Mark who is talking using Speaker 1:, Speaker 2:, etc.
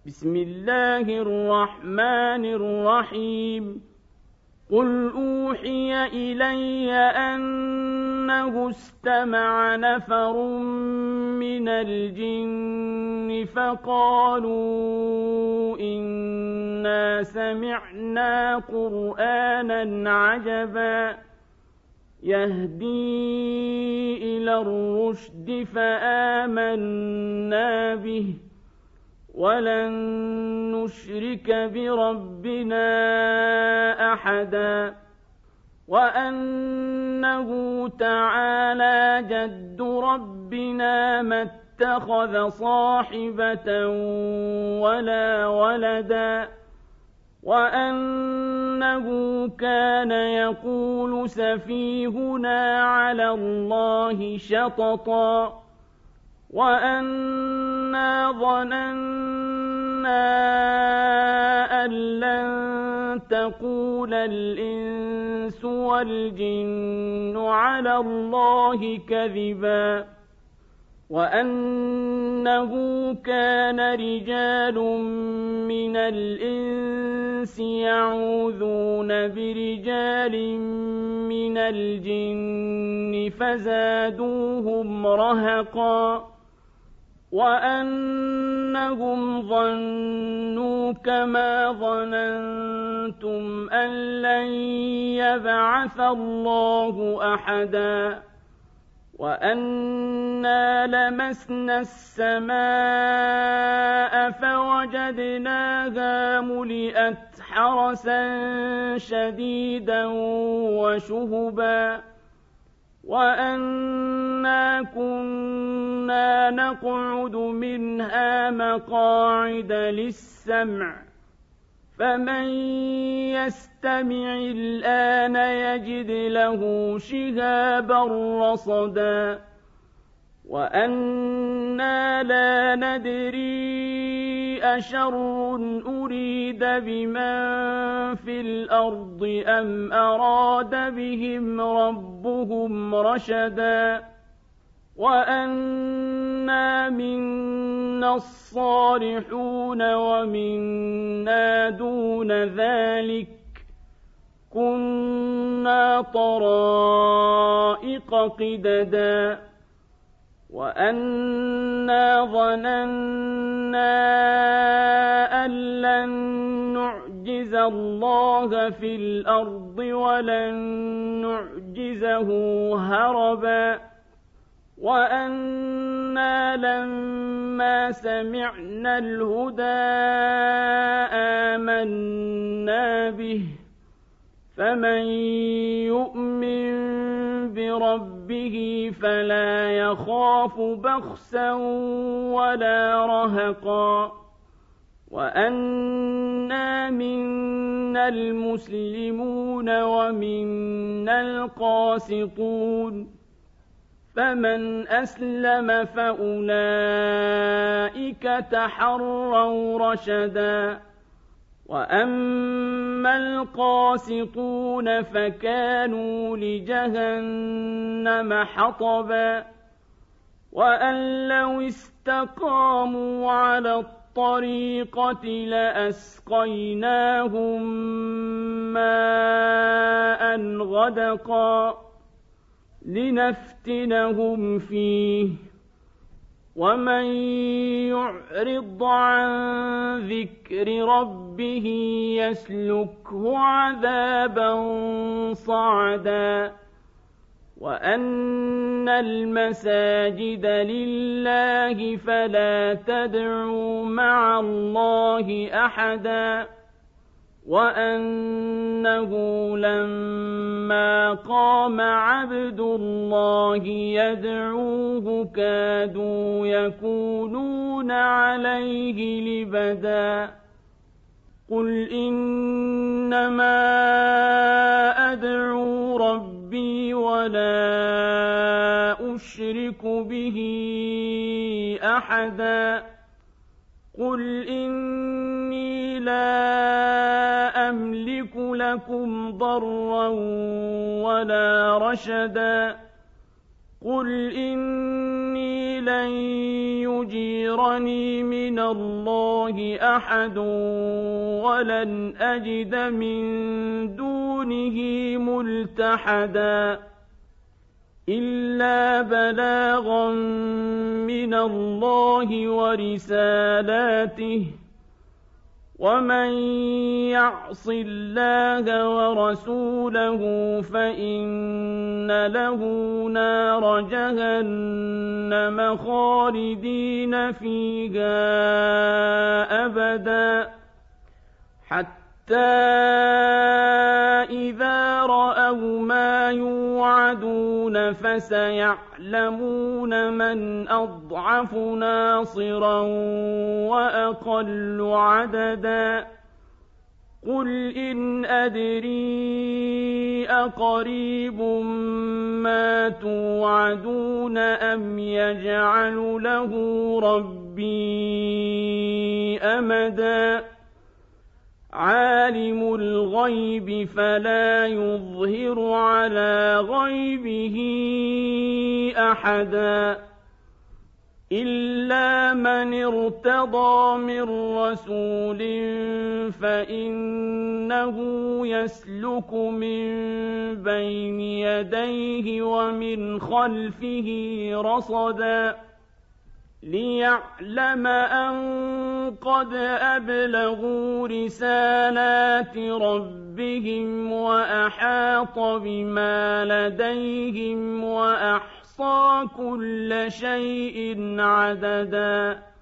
Speaker 1: بسم الله الرحمن الرحيم قل أوحي إلي أنه استمع نفر من الجن فقالوا إنا سمعنا قرآنا عجبا يهدي إلى الرشد فآمنا به ولن نشرك بربنا أحدا وأنه تعالى جد ربنا ما اتخذ صاحبة ولا ولدا وأنه كان يقول سفيهنا على الله شططا وأنا ظننا أن لن تقول الإنس والجن على الله كذبا وأنه كان رجال من الإنس يعوذون برجال من الجن فزادوهم رهقا وأنهم ظنوا كما ظننتم أن لن يبعث الله أحدا وأنا لمسنا السماء فوجدناها ملئت حرسا شديدا وشهبا وأنا كنا نقعد منها مقاعد للسمع فمن يستمع الآن يجد له شهابا رصدا وأنا لا ندري أشر أريد بمن في الأرض أم أراد بهم ربهم رشدا وأنا منا الصالحون ومنا دون ذلك كنا طرائق قددا وأنا ظننا أن لن نعجز الله في الأرض ولن نعجزه هربا وأنا لما سمعنا الهدى آمنا به فمن يؤمن بربه فلا يخاف بخسا ولا رهقا وأنا منا المسلمون ومنا القاسطون فمن أسلم فأولئك تحروا رشدا وأما القاسطون فكانوا لجهنم حطبا وأن لو استقاموا على الطريقة لأسقيناهم ماء غدقا لنفتنهم فيه ومن يعرض عن ذكر ربه يسلكه عذابا صعدا وأن المساجد لله فلا تدعوا مع الله أحدا وأنه لما قام عبد الله يدعوه كادوا يكونون عليه لبدا قل إنما أدعو ربي ولا أشرك به أحدا قل إني لا أملك لكم ضرا ولا رشدا قل إني لن يجيرني من الله أحد ولن أجد من دونه ملتحدا إلا بلاغا من الله ورسالاته ومن يعص الله ورسوله فإن له نار جهنم خالدين فيها أبدا حتى إذا رأوا ما يوعدون فسيعلمون من أضعف ناصرا وأقل عددا قل إن أدري أقريب ما توعدون أم يجعل له ربي أمدا عالم الغيب فلا يظهر على غيبه أحدا إلا من ارتضى من رسول فإنه يسلك من بين يديه ومن خلفه رصدا ليعلم أن قد أبلغوا رسالات ربهم وأحاط بما لديهم وأحصى كل شيء عددا